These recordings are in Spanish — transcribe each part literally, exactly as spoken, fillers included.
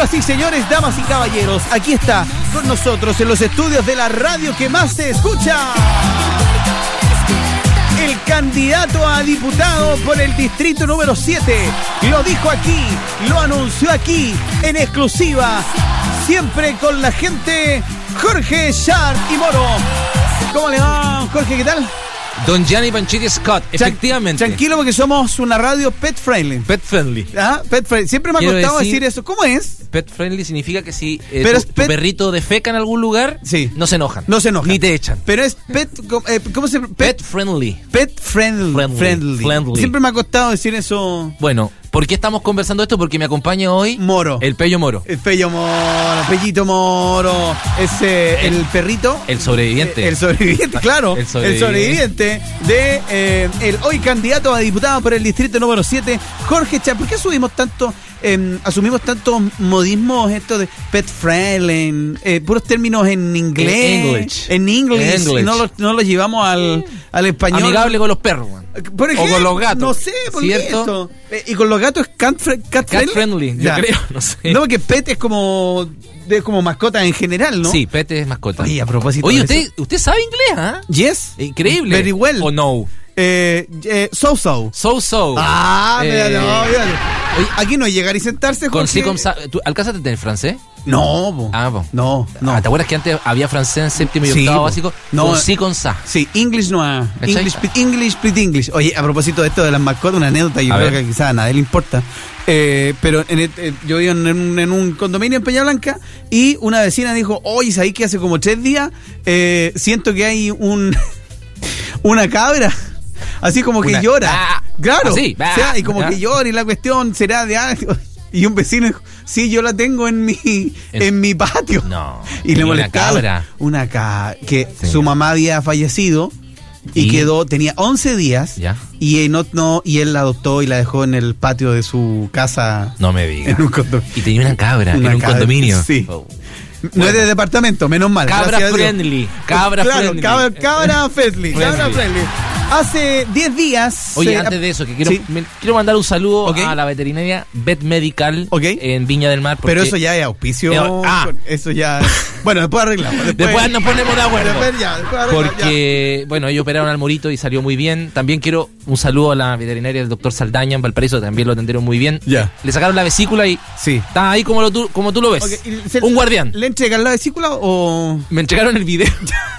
Señoras y señores, damas y caballeros, aquí está con nosotros en los estudios de la radio que más se escucha, el candidato a diputado por el distrito número siete. Lo dijo aquí, lo anunció aquí, en exclusiva, siempre con la gente, Jorge Sharp y Moro. ¿Cómo le va, Jorge? ¿Qué tal? Don Gianni Panchetti Scott, efectivamente. Tranquilo, porque somos una radio pet friendly. Pet friendly. ¿Ah? Pet friendly. Siempre me ha Quiero costado decir, decir eso. ¿Cómo es? Pet friendly significa que si eh, Pero tu, es pet- tu perrito defeca en algún lugar, Sí. no se enojan. No se enojan. Ni te echan. Pero es pet. Eh, ¿Cómo se Pet, Pet friendly. pet friendly. Friendly. friendly. Friendly. Siempre me ha costado decir eso. Bueno, ¿por qué estamos conversando esto? Porque me acompaña hoy Moro. el Pello Moro, El Pello Moro, Pellito Moro, ese, el, perrito. el sobreviviente. El sobreviviente, claro. El sobreviviente. El sobreviviente de eh, el hoy candidato a diputado por el distrito número siete, Jorge Sharp. ¿Por qué subimos tanto, eh, asumimos tantos modismos, esto de pet friendly, eh, puros términos en inglés? En English. En inglés. English. Y no los, no los llevamos al, al español. Amigable con los perros, man. Por ejemplo, o con los gatos. No sé, ¿por qué ¿cierto? esto? Eh, y con los gatos es cat, fre- cat, Cat friendly. friendly, yo Ya. creo, no sé. No, porque pet es como, es como mascota en general, ¿no? Sí, Pet es mascota. Oye, a propósito Oye, de usted, eso. usted sabe inglés, ¿ah? Yes. Increíble. Very well. ¿O no? Eh, eh, so so. So, so. Ah, Eh, mira, no, mira. oye, Aquí no es llegar y sentarse, Con Jorge. sí, con sa- ¿Tú alcanzaste a tener francés? No, po. Ah, po. No, no. Ah, ¿te acuerdas que antes había francés en séptimo y Sí, octavo po. básico? No, Con eh, sí, con sa. Sí, English no es. ¿Cachai? English, split English, split English. Oye, a propósito de esto de las mascotas, una anécdota, yo A creo ver. que quizás a nadie le importa. Eh, pero en el- eh, yo vivo en un, en un condominio en Peña Blanca y una vecina dijo, oye, ¿sabes que hace como tres días eh, siento que hay un una cabra? Así como que Una- llora. Ah, claro. así, O sea, y como ah. que llora y la cuestión será de algo. Y un vecino dijo, sí, yo la tengo en mi, en, En- mi patio. No. Y le Tenía una molestaba. cabra. Una cabra. Que Sí. su mamá había fallecido y, Y- quedó, tenía once días. Ya. Y él, no, no, y él la adoptó y la dejó en el patio de su casa. No me digas. En un condominio. Y tenía una cabra Una en un cabra, condominio. sí. Oh. No Bueno. es de departamento, menos mal. Cabra gracias a Dios. friendly. Cabra claro, friendly. Cabra, cabra friendly. Cabra Friendly. friendly. Hace diez días. Oye, se- antes de eso, que quiero, Sí. me- quiero mandar un saludo Ok. a la veterinaria Vet Medical Ok. en Viña del Mar. Pero porque eso ya es auspicio. Eh, ah. Eso ya. Bueno, después arreglamos. Después, Después nos ponemos de acuerdo. Después ya, después arreglamos, Porque, bueno, ellos operaron al morito y salió muy bien. También quiero un saludo a la veterinaria del doctor Saldaña en Valparaíso, también lo atendieron muy bien. Ya. Le sacaron la vesícula y ya. Sí. está ahí como, lo tú, como tú lo ves. Ok, ¿y se- Un guardián. ¿Le entregan la vesícula o.? Me entregaron el video.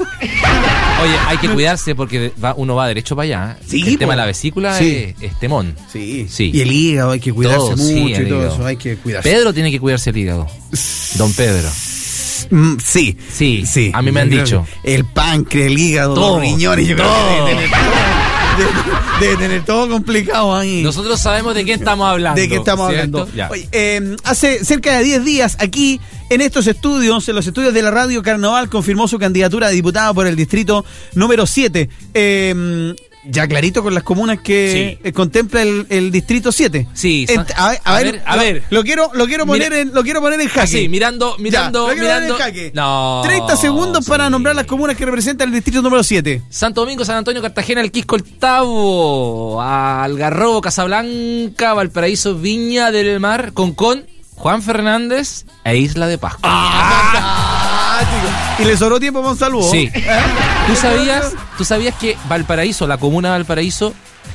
Oye, hay que cuidarse porque va, uno va derecho para allá. Sí, el tema po. de la vesícula Sí. es, es temón. Sí. Sí. Y el hígado hay que cuidarse Todo, mucho sí, y el todo hígado. eso. Hay que cuidarse. Pedro tiene que cuidarse el hígado. Don Pedro. Mm, sí. Sí, Sí. a mí me han Yo creo dicho. que El páncreas, el hígado, Todo, los riñones. Yo creo todo. que debe tener todo. Debe, debe tener todo complicado ahí. Nosotros sabemos de qué estamos hablando. ¿De qué estamos ¿cierto? hablando? Ya. Oye, eh, hace cerca de diez días, aquí en estos estudios, en los estudios de la radio, Carnaval confirmó su candidatura a diputado por el distrito número siete. Eh, ya clarito con las comunas que Sí. eh, contempla el, el distrito siete. Sí, Ent- a, ver, a a ver, ver, a lo, ver. Lo quiero, lo quiero poner Mira- en, lo quiero poner en jaque. Así, mirando, mirando, Ya, lo quiero poner mirando. en jaque. No. treinta segundos para sí. nombrar las comunas que representan el distrito número siete. Santo Domingo, San Antonio, Cartagena, El Quisco, El Tabo, Algarrobo, Casablanca, Valparaíso, Viña del Mar, Concón, Juan Fernández e Isla de Pascua. Fantástico. Y le sobró tiempo para un saludo. Sí. ¿Eh? ¿Tú sabías, ¿Tú sabías que Valparaíso, la comuna de Valparaíso,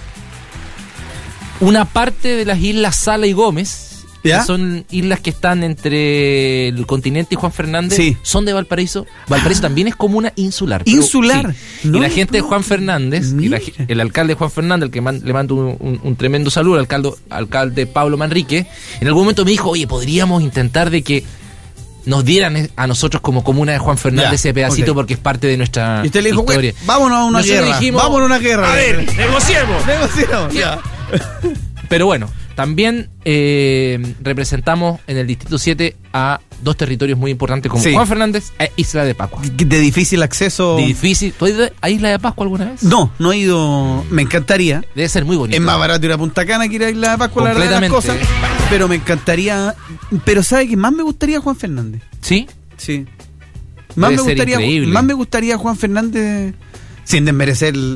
una parte de las islas Sala y Gómez, ¿Ya? que son islas que están entre el continente y Juan Fernández, Sí. son de Valparaíso? Valparaíso también es comuna insular. pero- ¿Insular? sí. No, y la gente de no. Juan Fernández, y la Mira. ge- el alcalde Juan Fernández, el que man- le mando un, un- un tremendo saludo, al alcalde, alcalde Pablo Manrique, en algún momento me dijo, oye, podríamos intentar de que nos dieran a nosotros como comuna de Juan Fernández Ya, ese pedacito ok. porque es parte de nuestra Y usted le dijo, historia. güey, vámonos a una Nosotros guerra. dijimos, vámonos a una guerra. A ver, negociemos. Negociemos. Ya. Pero bueno, también eh, representamos en el Distrito siete a dos territorios muy importantes como Sí. Juan Fernández e Isla de Pascua. De difícil acceso. Difícil. ¿Tú has ido a Isla de Pascua alguna vez? No, no he ido. Me encantaría. Debe ser muy bonito. Es más barato ir a Punta Cana que ir a Isla de Pascua, la verdad de las cosas. Completamente. Pero me encantaría. Pero ¿sabe qué más me gustaría Juan Fernández? ¿Sí? Sí. Más me Debe ser gustaría. increíble. Más me gustaría Juan Fernández. Sin desmerecer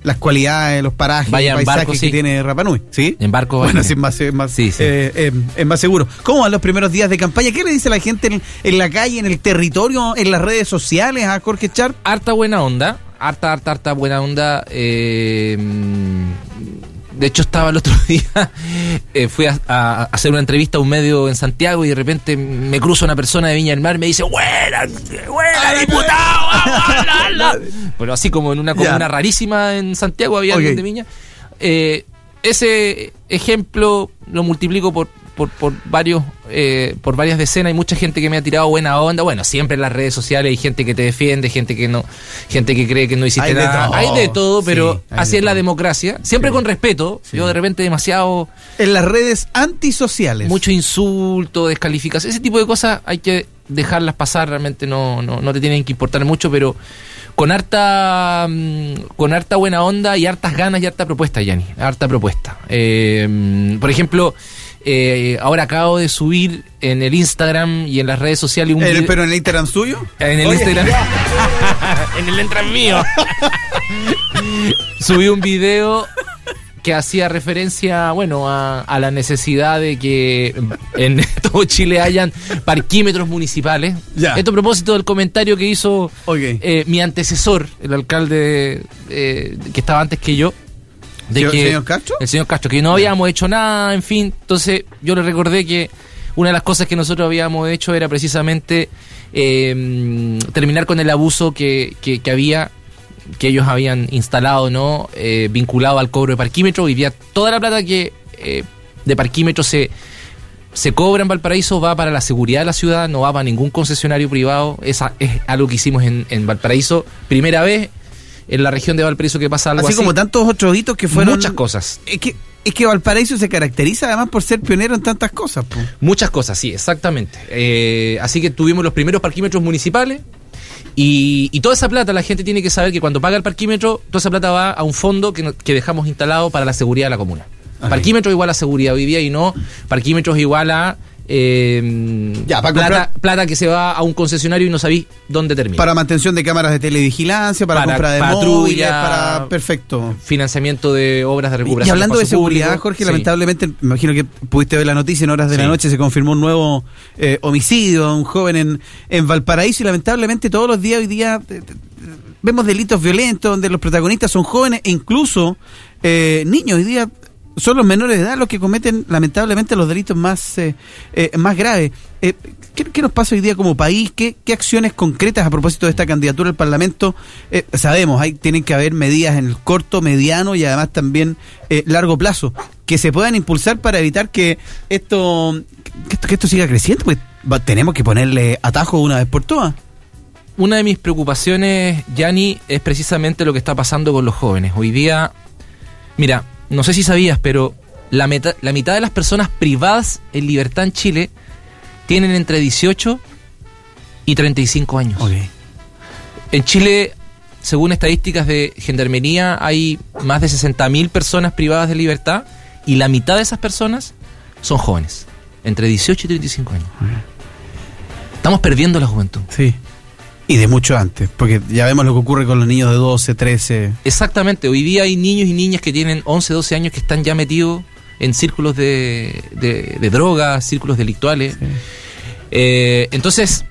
las cualidades, los parajes, Vaya los en paisajes barco, que sí. tiene Rapa Nui, ¿sí? En barco. Bueno, vaya. sí, es más, es más, Sí, sí. eh, eh, es más seguro. ¿Cómo van los primeros días de campaña? ¿Qué le dice la gente en, en la calle, en el territorio, en las redes sociales a Jorge Sharp? Harta buena onda, harta, harta, harta buena onda. Eh, de hecho, estaba el otro día, eh, fui a, a hacer una entrevista a un medio en Santiago y de repente me cruza una persona de Viña del Mar y me dice, ¡buena, buena, diputado! ¡La, la, la! Pero así como en una comuna Ya. rarísima en Santiago había Okay. alguien de Viña. Eh, ese ejemplo lo multiplico por por, por varios eh, por varias decenas. Hay mucha gente que me ha tirado buena onda. Bueno, siempre en las redes sociales hay gente que te defiende, gente que no, gente que cree que no hiciste Hay de nada. todo. Hay de todo, pero Sí, hay así de es la todo. democracia. Siempre Sí. con respeto. Sí. Yo de repente demasiado En las redes antisociales. mucho insulto, descalificación, ese tipo de cosas hay que dejarlas pasar. Realmente no no, no te tienen que importar mucho, pero con harta mm, con harta buena onda y hartas ganas y harta propuesta, Yanni, harta propuesta. Eh, por ejemplo, eh, ahora acabo de subir en el Instagram y en las redes sociales un El- video- ¿Pero en el Instagram suyo? en el Oye, Instagram en el Instagram mío subí un video que hacía referencia, bueno, a, a la necesidad de que en todo Chile hayan parquímetros municipales. Ya. Esto a propósito del comentario que hizo Ok. eh, mi antecesor, el alcalde eh, que estaba antes que yo. De ¿Señor- que, señor Castro? El señor Castro, que no habíamos hecho nada, en fin. Entonces yo le recordé que una de las cosas que nosotros habíamos hecho era precisamente eh, terminar con el abuso que, que, que había, que ellos habían instalado, ¿no? Eh, vinculado al cobro de parquímetro. Hoy día toda la plata que eh, de parquímetro se, se cobra en Valparaíso va para la seguridad de la ciudad, no va para ningún concesionario privado. Esa es algo que hicimos en, en Valparaíso. Primera vez en la región de Valparaíso que pasa algo Así así. como tantos otros hitos que fueron... Muchas cosas. Es que, es que Valparaíso se caracteriza además por ser pionero en tantas cosas, po. Muchas cosas, sí, exactamente. Eh, así que tuvimos los primeros parquímetros municipales y, y toda esa plata, la gente tiene que saber que cuando paga el parquímetro, toda esa plata va a un fondo que, no- que dejamos instalado para la seguridad de la comuna. Ajá. Parquímetro igual a seguridad hoy día y no parquímetros igual a eh, Ya, para plata, comprar- plata que se va a un concesionario y no sabéis dónde termina. Para mantención de cámaras de televigilancia, para, Para compra de patrulla, móviles, para... Perfecto. Financiamiento de obras de recuperación. Y hablando de espacio seguridad, público, Jorge, sí. lamentablemente, me imagino que pudiste ver la noticia, en horas de la Sí. noche se confirmó un nuevo eh, homicidio a un joven en, en Valparaíso y lamentablemente todos los días hoy día eh, eh, vemos delitos violentos donde los protagonistas son jóvenes e incluso eh, niños. Hoy día son los menores de edad los que cometen lamentablemente los delitos más, eh, eh, más graves. Eh, ¿qué, qué nos pasa hoy día como país? ¿Qué, qué acciones concretas a propósito de esta candidatura al Parlamento? Eh, sabemos, hay, tienen que haber medidas en el corto, mediano y además también eh, largo plazo que se puedan impulsar para evitar que esto, que esto, que esto siga creciendo, pues va- tenemos que ponerle atajo una vez por todas. Una de mis preocupaciones, Yanni, es precisamente lo que está pasando con los jóvenes. Hoy día, mira, no sé si sabías, pero la, meta- la mitad de las personas privadas en libertad en Chile tienen entre dieciocho y treinta y cinco años. En Chile, según estadísticas de Gendarmería, hay más de sesenta mil personas privadas de libertad y la mitad de esas personas son jóvenes, entre dieciocho y treinta y cinco años. Estamos perdiendo la juventud. Sí. Y de mucho antes, porque ya vemos lo que ocurre con los niños de doce, trece. Exactamente, hoy día hay niños y niñas que tienen once, doce años que están ya metidos en círculos de, de, de drogas, círculos delictuales. Sí. Eh, entonces,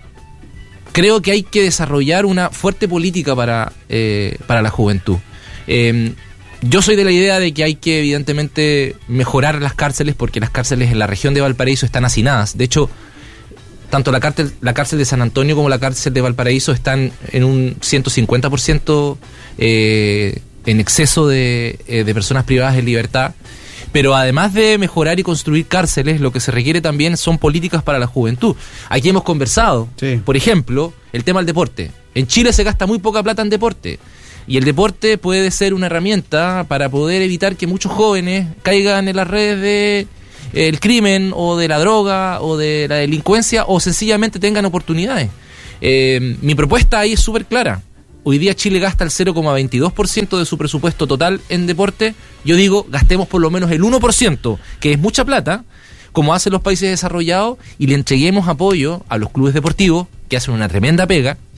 creo que hay que desarrollar una fuerte política para, eh, para la juventud. Eh, yo soy de la idea de que hay que evidentemente mejorar las cárceles porque las cárceles en la región de Valparaíso están hacinadas. De hecho, tanto la cárcel, la cárcel de San Antonio como la cárcel de Valparaíso están en un ciento cincuenta por ciento eh, en exceso de, eh, de personas privadas de libertad. Pero además de mejorar y construir cárceles, lo que se requiere también son políticas para la juventud. Aquí hemos conversado, Sí. por ejemplo, el tema del deporte. En Chile se gasta muy poca plata en deporte. Y el deporte puede ser una herramienta para poder evitar que muchos jóvenes caigan en las redes de el crimen o de la droga o de la delincuencia o sencillamente tengan oportunidades. Eh, mi propuesta ahí es súper clara. Hoy día Chile gasta el cero coma veintidós por ciento de su presupuesto total en deporte. Yo digo, gastemos por lo menos el uno por ciento, que es mucha plata, como hacen los países desarrollados, y le entreguemos apoyo a los clubes deportivos, que hacen una tremenda pega,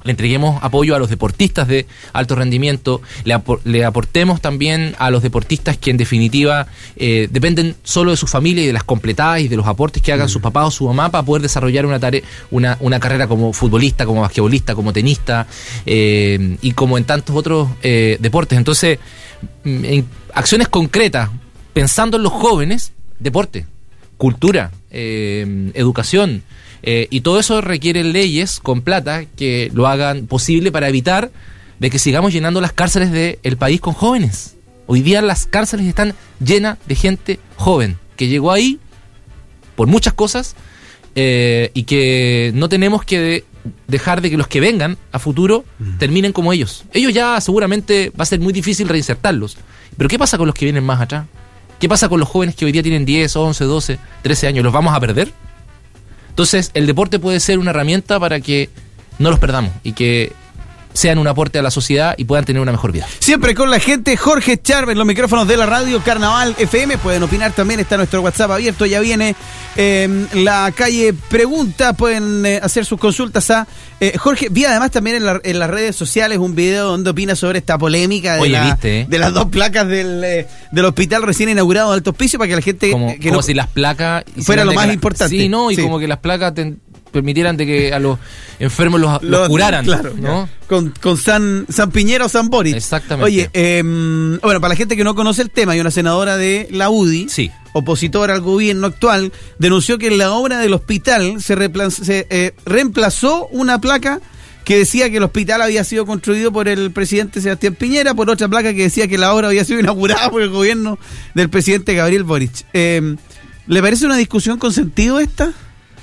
le entreguemos apoyo a los deportistas de alto rendimiento, le, apor- le aportemos también a los deportistas que en definitiva eh, dependen solo de su familia y de las completadas y de los aportes que hagan mm. sus papás o su mamá para poder desarrollar una tarea, una, una carrera como futbolista, como basquetbolista, como tenista eh, y como en tantos otros eh, deportes. Entonces, en acciones concretas, pensando en los jóvenes, deporte, cultura, eh, educación, Eh, y todo eso requiere leyes con plata que lo hagan posible para evitar de que sigamos llenando las cárceles del país con jóvenes. Hoy día las cárceles están llenas de gente joven que llegó ahí por muchas cosas eh, y que no tenemos que de, dejar de que los que vengan a futuro mm. terminen como ellos. Ellos ya seguramente va a ser muy difícil reinsertarlos. Pero ¿qué pasa con los que vienen más atrás? ¿Qué pasa con los jóvenes que hoy día tienen diez, once, doce, trece años? ¿Los vamos a perder? Entonces, el deporte puede ser una herramienta para que no los perdamos y que sean un aporte a la sociedad y puedan tener una mejor vida. Siempre con la gente, Jorge Chávez, los micrófonos de la radio Carnaval F M. Pueden opinar también, está nuestro WhatsApp abierto. Ya viene eh, la calle Pregunta. Pueden eh, hacer sus consultas a eh, Jorge. Vi además también en, la, en las redes sociales un video donde opina sobre esta polémica de, Oye, la, ¿viste, eh? de las dos placas del, eh, del hospital recién inaugurado de Alto Hospicio, para que la gente... Como, que como no, si las placas... fuera lo más la, importante. Sí, no, y sí. como que las placas... Ten, permitieran de que a los enfermos los, los, los curaran, claro, ¿no? Con, con San, San Piñera o San Boris. Exactamente. Oye, eh, bueno, para la gente que no conoce el tema, hay una senadora de la U D I, sí. opositora al gobierno actual, denunció que en la obra del hospital se, repla- se eh, reemplazó una placa que decía que el hospital había sido construido por el presidente Sebastián Piñera, por otra placa que decía que la obra había sido inaugurada por el gobierno del presidente Gabriel Boric. Eh, ¿Le parece una discusión con sentido esta?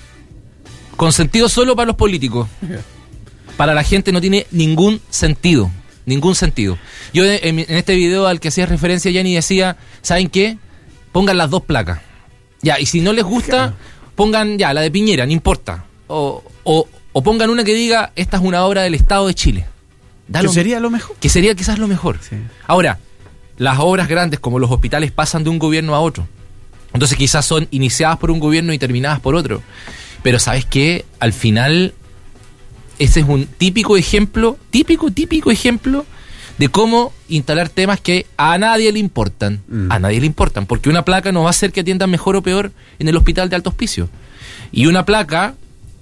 Con sentido solo para los políticos. Para la gente no tiene ningún sentido. Ningún sentido. Yo en, en este video al que hacía referencia, Yanni, decía, ¿saben qué? Pongan las dos placas. Ya, y si no les gusta, pongan ya la de Piñera, no importa. O, o, o pongan una que diga, esta es una obra del Estado de Chile. ¿Que lo, sería lo mejor? Que sería quizás lo mejor. Sí. Ahora, las obras grandes como los hospitales pasan de un gobierno a otro. Entonces quizás son iniciadas por un gobierno y terminadas por otro. Pero ¿sabes qué? Al final, ese es un típico ejemplo, típico, típico ejemplo de cómo instalar temas que a nadie le importan. Mm. A nadie le importan, porque una placa no va a hacer que atiendan mejor o peor en el hospital de Alto Hospicio. Y una placa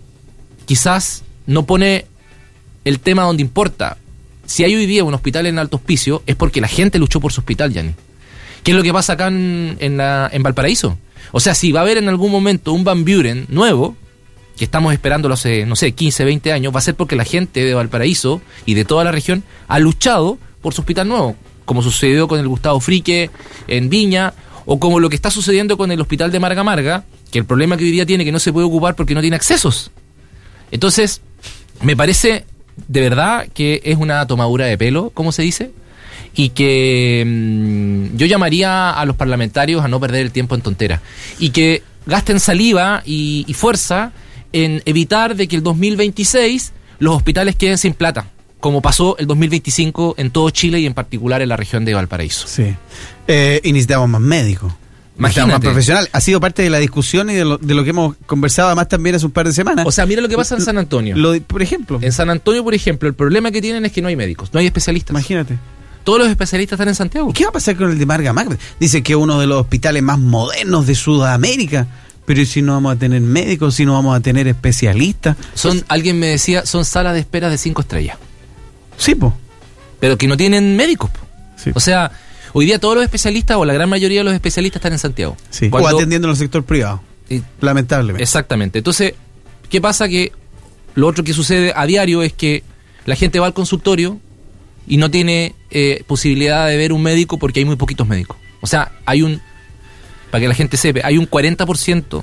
quizás no pone el tema donde importa. Si hay hoy día un hospital en Alto Hospicio, es porque la gente luchó por su hospital, Yanni. ¿Qué es lo que pasa acá en, en, la, en Valparaíso? O sea, si va a haber en algún momento un Van Buren nuevo, que estamos esperándolo hace, no sé, quince, veinte años, va a ser porque la gente de Valparaíso y de toda la región ha luchado por su hospital nuevo, como sucedió con el Gustavo Frique en Viña, o como lo que está sucediendo con el hospital de Marga Marga, que el problema que hoy día tiene es que no se puede ocupar porque no tiene accesos. Entonces, me parece de verdad que es una tomadura de pelo, como se dice, y que mmm, yo llamaría a los parlamentarios a no perder el tiempo en tonteras, y que gasten saliva y, y fuerza en evitar de que el dos mil veintiséis los hospitales queden sin plata, como pasó el dos mil veinticinco en todo Chile y en particular en la región de Valparaíso. Sí. Eh, y necesitamos más médicos. Necesitamos más profesional. Ha sido parte de la discusión y de lo, de lo que hemos conversado además también hace un par de semanas. O sea, mira lo que pasa en San Antonio. Lo, por ejemplo. En San Antonio, por ejemplo, el problema que tienen es que no hay médicos, no hay especialistas. Imagínate. Todos los especialistas están en Santiago. ¿Qué va a pasar con el de Marga Marga? Dice que es uno de los hospitales más modernos de Sudamérica. Pero si no vamos a tener médicos, si no vamos a tener especialistas. Son, alguien me decía, son salas de espera de cinco estrellas. Sí, po. Pero que no tienen médicos, po. Sí. O sea, hoy día todos los especialistas, o la gran mayoría de los especialistas, están en Santiago. Sí. Cuando, o atendiendo en el sector privado. Y, lamentablemente. Exactamente. Entonces, ¿qué pasa? Que lo otro que sucede a diario es que la gente va al consultorio y no tiene eh, posibilidad de ver un médico porque hay muy poquitos médicos. O sea, hay un... Para que la gente sepa, hay un cuarenta por ciento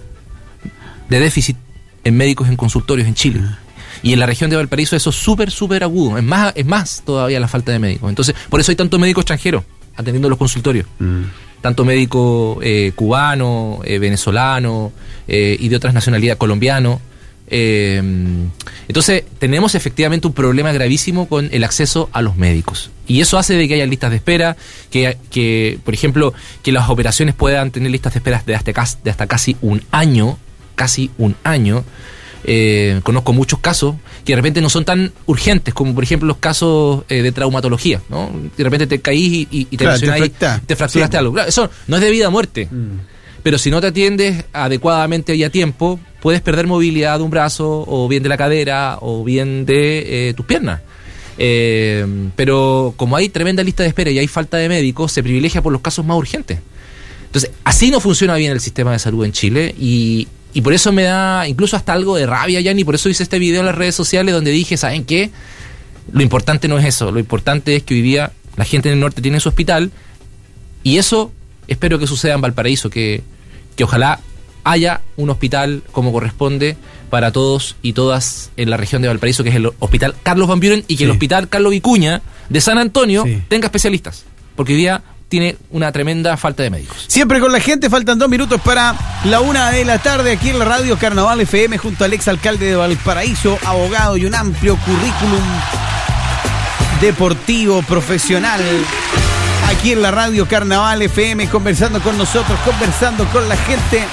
de déficit en médicos en consultorios en Chile. Y en la región de Valparaíso eso es súper, súper agudo. Es más, es más todavía la falta de médicos. Entonces, por eso hay tanto médico extranjero atendiendo los consultorios. Mm. Tanto médico eh, cubano, eh, venezolano eh, y de otras nacionalidades, colombiano. Eh, entonces, tenemos efectivamente un problema gravísimo con el acceso a los médicos. Y eso hace de que haya listas de espera, que, que por ejemplo, que las operaciones puedan tener listas de espera de hasta, de hasta casi un año, casi un año. Eh, conozco muchos casos que de repente no son tan urgentes como por ejemplo los casos eh, de traumatología, ¿no? De repente te caís y, y, y te, claro, te, fractura, te fracturaste sí. algo. Claro, eso no es de vida a muerte, mm. pero si no te atiendes adecuadamente y a tiempo, puedes perder movilidad de un brazo o bien de la cadera o bien de eh, tus piernas. Eh, pero como hay tremenda lista de espera y hay falta de médicos, se privilegia por los casos más urgentes. Entonces, así no funciona bien el sistema de salud en Chile y Y por eso me da incluso hasta algo de rabia, Yanni. Por eso hice este video en las redes sociales donde dije, ¿saben qué? Lo importante no es eso. Lo importante es que hoy día la gente en el norte tiene su hospital. Y eso espero que suceda en Valparaíso. Que, que ojalá haya un hospital como corresponde para todos y todas en la región de Valparaíso, que es el Hospital Carlos Van Buren. Y que sí. el Hospital Carlos Vicuña de San Antonio sí. tenga especialistas. Porque hoy día tiene una tremenda falta de médicos. Siempre con la gente, faltan dos minutos para la una de la tarde aquí en la radio Carnaval F M junto al ex alcalde de Valparaíso, abogado y un amplio currículum deportivo, profesional. Aquí en la radio Carnaval F M, conversando con nosotros, conversando con la gente.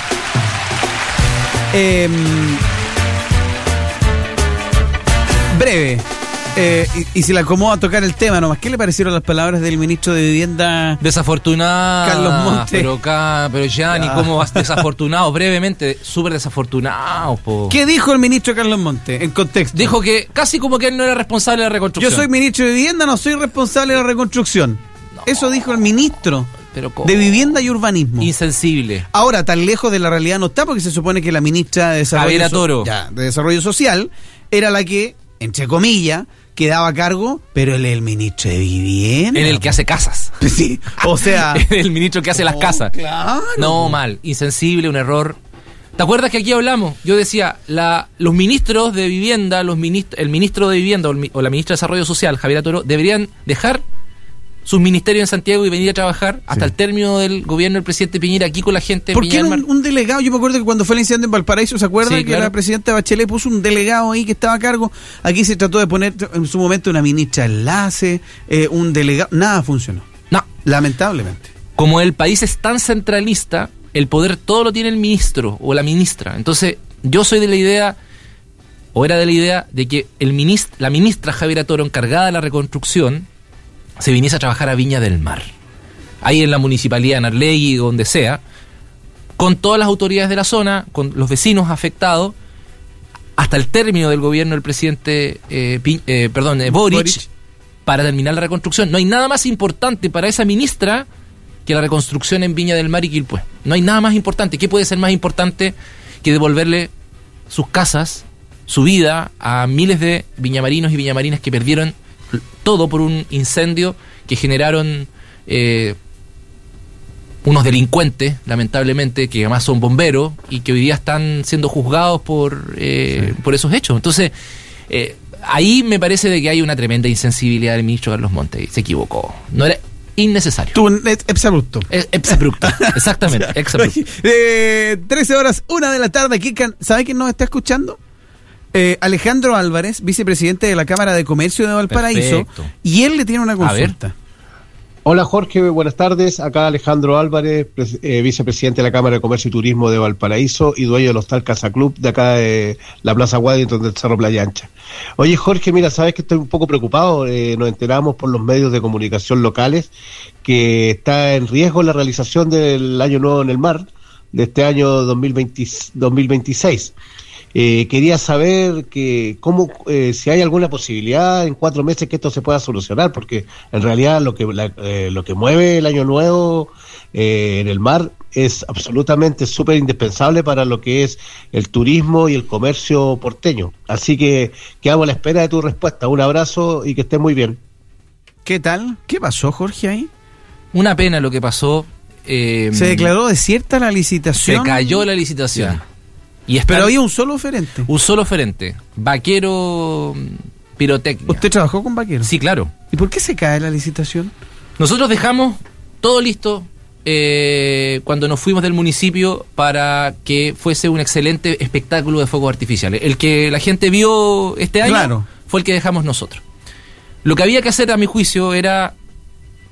Eh, breve. Eh, y, y si la acomoda a tocar el tema nomás, ¿qué le parecieron las palabras del ministro de Vivienda? Desafortunado. Carlos Monte. Pero acá, pero ya, ni cómo vas desafortunado, brevemente, súper desafortunado, po. ¿Qué dijo el ministro Carlos Monte en contexto? Dijo que casi como que él no era responsable de la reconstrucción. Yo soy ministro de Vivienda, no soy responsable de la reconstrucción. No. Eso dijo el ministro pero de Vivienda y Urbanismo. Insensible. Ahora, tan lejos de la realidad no está, porque se supone que la ministra de Desarrollo, Toro. So- ya, de Desarrollo Social era la que, entre comillas, quedaba a cargo, pero él es el ministro de Vivienda. En el que hace casas. Sí, o sea... el ministro que hace las oh, casas. Claro. No, mal, insensible, un error. ¿Te acuerdas que aquí hablamos? Yo decía, la, los ministros de Vivienda, los ministros, el ministro de Vivienda o, el, o la ministra de Desarrollo Social, Javiera Toro, deberían dejar sus ministerios en Santiago y venir a trabajar hasta sí. el término del gobierno del presidente Piñera aquí con la gente. ¿Por qué un, un delegado? Yo me acuerdo que cuando fue el incendio en Valparaíso, ¿se acuerda? Sí, que claro. la presidenta Bachelet puso un delegado ahí que estaba a cargo. Aquí se trató de poner en su momento una ministra enlace, eh, un delegado. Nada funcionó. No. Lamentablemente. Como el país es tan centralista, el poder todo lo tiene el ministro o la ministra. Entonces, yo soy de la idea, o era de la idea, de que el minist- la ministra Javiera Toro, encargada de la reconstrucción, se viniese a trabajar a Viña del Mar, ahí en la municipalidad, en Arlegui, donde sea, con todas las autoridades de la zona, con los vecinos afectados, hasta el término del gobierno del presidente eh, Pi- eh, perdón, eh, Boric, Boric, para terminar la reconstrucción. No hay nada más importante para esa ministra que la reconstrucción en Viña del Mar y Quilpué. No hay nada más importante. ¿Qué puede ser más importante que devolverle sus casas, su vida a miles de viñamarinos y viñamarinas que perdieron todo por un incendio que generaron eh, unos delincuentes, lamentablemente, que además son bomberos y que hoy día están siendo juzgados por, eh, sí. por esos hechos? Entonces, eh, ahí me parece de que hay una tremenda insensibilidad del ministro Carlos Monte. Se equivocó. No era innecesario. Tú, exabrupto. Exabrupto, exactamente. Exabrupto. Eh, trece horas, una de la tarde. ¿Sabe quién nos está escuchando? Eh, Alejandro Álvarez, vicepresidente de la Cámara de Comercio de Valparaíso. Perfecto. Y él le tiene una consulta. Hola Jorge, buenas tardes. Acá Alejandro Álvarez, pres- eh, vicepresidente de la Cámara de Comercio y Turismo de Valparaíso y dueño del Hostal Casa Club de acá de la Plaza Waddington del Cerro Playa Ancha. Oye Jorge, mira, sabes que estoy un poco preocupado. Eh, nos enteramos por los medios de comunicación locales que está en riesgo la realización del Año Nuevo en el Mar de este año dos mil veinte, dos mil veintiséis. Eh, quería saber que cómo eh, si hay alguna posibilidad en cuatro meses que esto se pueda solucionar, porque en realidad lo que la, eh, lo que mueve el Año Nuevo eh, en el mar es absolutamente súper indispensable para lo que es el turismo y el comercio porteño. Así que quedamos a la espera de tu respuesta. Un abrazo y que estés muy bien. ¿Qué tal? ¿Qué pasó, Jorge, ahí? Una pena lo que pasó. Eh, se declaró desierta la licitación. Se cayó la licitación. Ya. Y Pero había un solo oferente. Un solo oferente. Vaquero Pirotecnia. ¿Usted trabajó con Vaquero? Sí, claro. ¿Y por qué se cae la licitación? Nosotros dejamos todo listo eh, cuando nos fuimos del municipio para que fuese un excelente espectáculo de fuegos artificiales. El que la gente vio este año claro. fue el que dejamos nosotros. Lo que había que hacer, a mi juicio, era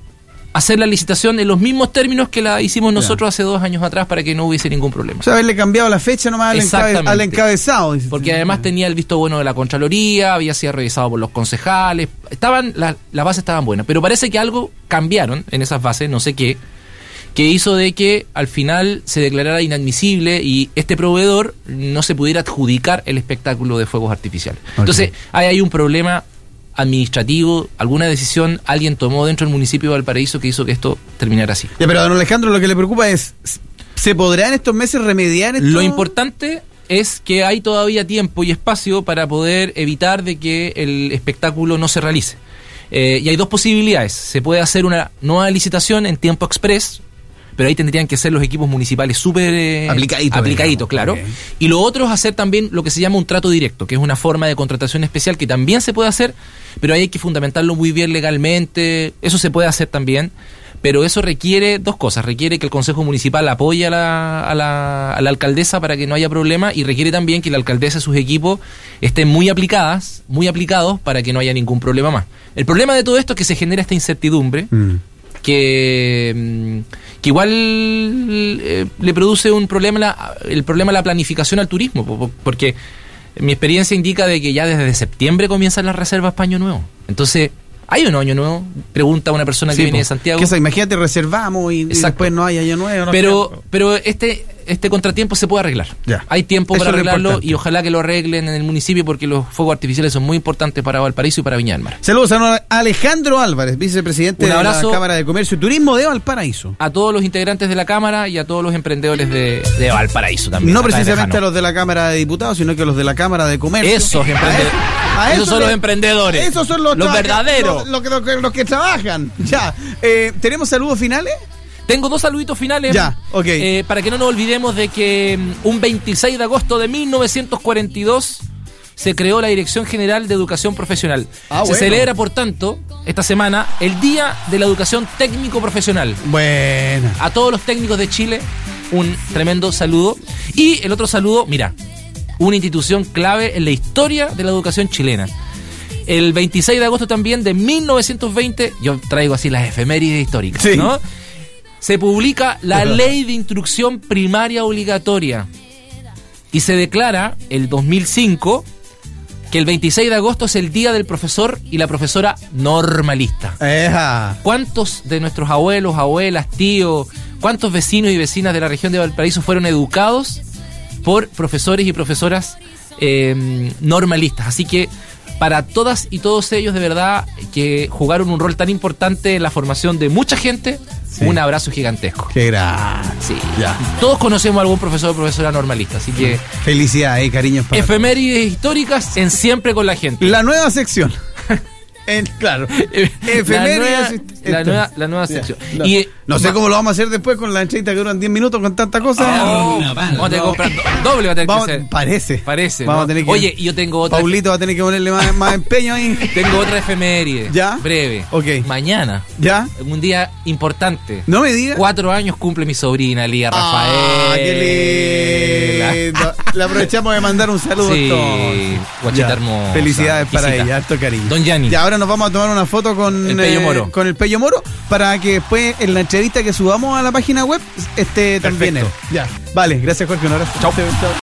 hacer la licitación en los mismos términos que la hicimos nosotros hace dos años atrás para que no hubiese ningún problema. O sea, haberle cambiado la fecha nomás al, encabe, al encabezado. Porque además tenía el visto bueno de la Contraloría, había sido revisado por los concejales, estaban la, las bases estaban buenas, pero parece que algo cambiaron en esas bases, no sé qué, que hizo de que al final se declarara inadmisible y este proveedor no se pudiera adjudicar el espectáculo de fuegos artificiales. Okay. Entonces, hay, hay un problema administrativo, alguna decisión alguien tomó dentro del municipio de Valparaíso que hizo que esto terminara así. Ya, pero a don Alejandro lo que le preocupa es, ¿se podrá en estos meses remediar esto? Lo importante es que hay todavía tiempo y espacio para poder evitar de que el espectáculo no se realice. Eh, y hay dos posibilidades. Se puede hacer una nueva licitación en tiempo express, pero ahí tendrían que ser los equipos municipales súper eh, aplicaditos, aplicaditos claro. Okay. Y lo otro es hacer también lo que se llama un trato directo, que es una forma de contratación especial que también se puede hacer, pero ahí hay que fundamentarlo muy bien legalmente. Eso se puede hacer también, pero eso requiere dos cosas. Requiere que el Consejo Municipal apoye a la, a la, a la alcaldesa para que no haya problema, y requiere también que la alcaldesa y sus equipos estén muy aplicadas, muy aplicados para que no haya ningún problema más. El problema de todo esto es que se genera esta incertidumbre, mm. que... que igual eh, le produce un problema la, el problema de la planificación al turismo, porque mi experiencia indica de que ya desde septiembre comienzan las reservas para Año Nuevo. Entonces, ¿hay un Año Nuevo? Pregunta una persona que sí, viene de Santiago. Que eso, imagínate, reservamos y, y después no hay Año Nuevo. No pero sé. pero este este contratiempo se puede arreglar. Ya. Hay tiempo eso para arreglarlo y ojalá que lo arreglen en el municipio, porque los fuegos artificiales son muy importantes para Valparaíso y para Viña del Mar. Saludos a Alejandro Álvarez, vicepresidente de la Cámara de Comercio y Turismo de Valparaíso. A todos los integrantes de la Cámara y a todos los emprendedores de, de Valparaíso también. No precisamente a los de la Cámara de Diputados, sino que a los de la Cámara de Comercio. Esos emprendedores. A esos son de, los emprendedores. Esos son los, los verdaderos. Los, los, los, los que trabajan. Ya. Eh, ¿Tenemos saludos finales? Tengo dos saluditos finales. Ya, ok. Eh, para que no nos olvidemos de que un veintiséis de agosto de mil novecientos cuarenta y dos se creó la Dirección General de Educación Profesional. Ah, se bueno. celebra, por tanto, esta semana el Día de la Educación Técnico Profesional. Bueno. A todos los técnicos de Chile, un tremendo saludo. Y el otro saludo, mira, una institución clave en la historia de la educación chilena. El veintiséis de agosto también de mil novecientos veinte, yo traigo así las efemérides históricas, sí. ¿no? Se publica la Ley de Instrucción Primaria Obligatoria y se declara el dos mil cinco que el veintiséis de agosto es el día del profesor y la profesora normalista. Eja. ¿Cuántos de nuestros abuelos, abuelas, tíos, cuántos vecinos y vecinas de la región de Valparaíso fueron educados por profesores y profesoras eh, normalistas? Así que para todas y todos ellos, de verdad, que jugaron un rol tan importante en la formación de mucha gente, sí. Un abrazo gigantesco. Qué grande. Sí. Ya. Todos conocemos a algún profesor o profesora normalista, así que... Felicidades, eh, cariños para efemérides todos. Históricas en Siempre con la Gente. La nueva sección. En, claro. Efemérides. La nueva, la nueva, la nueva sección. No, y, no sé cómo lo vamos a hacer después con la entrevista que duran diez minutos con tanta cosa. Oh, no, vamos a tener que comprar doble, va a tener vamos, que ser. Parece. Parece. Vamos ¿no? a tener que, Oye, yo tengo otra. Paulito va a tener que ponerle más, más empeño ahí. Tengo otra efeméride. ¿Ya? Breve. Ok. Mañana. ¿Ya? Un día importante. No me digas. Cuatro años cumple mi sobrina, Lía Rafael. Ah, qué lindo. Le aprovechamos de mandar un saludo sí, a todos. Guachita hermosa. Felicidades para Quisita. Ella, harto cariño. Don Yanni. Y ahora nos vamos a tomar una foto con el Pello Moro. Eh, con el Pello Moro para que después en la entrevista que subamos a la página web esté también él. Ya. Vale, gracias Jorge, un abrazo. Chao. Chao.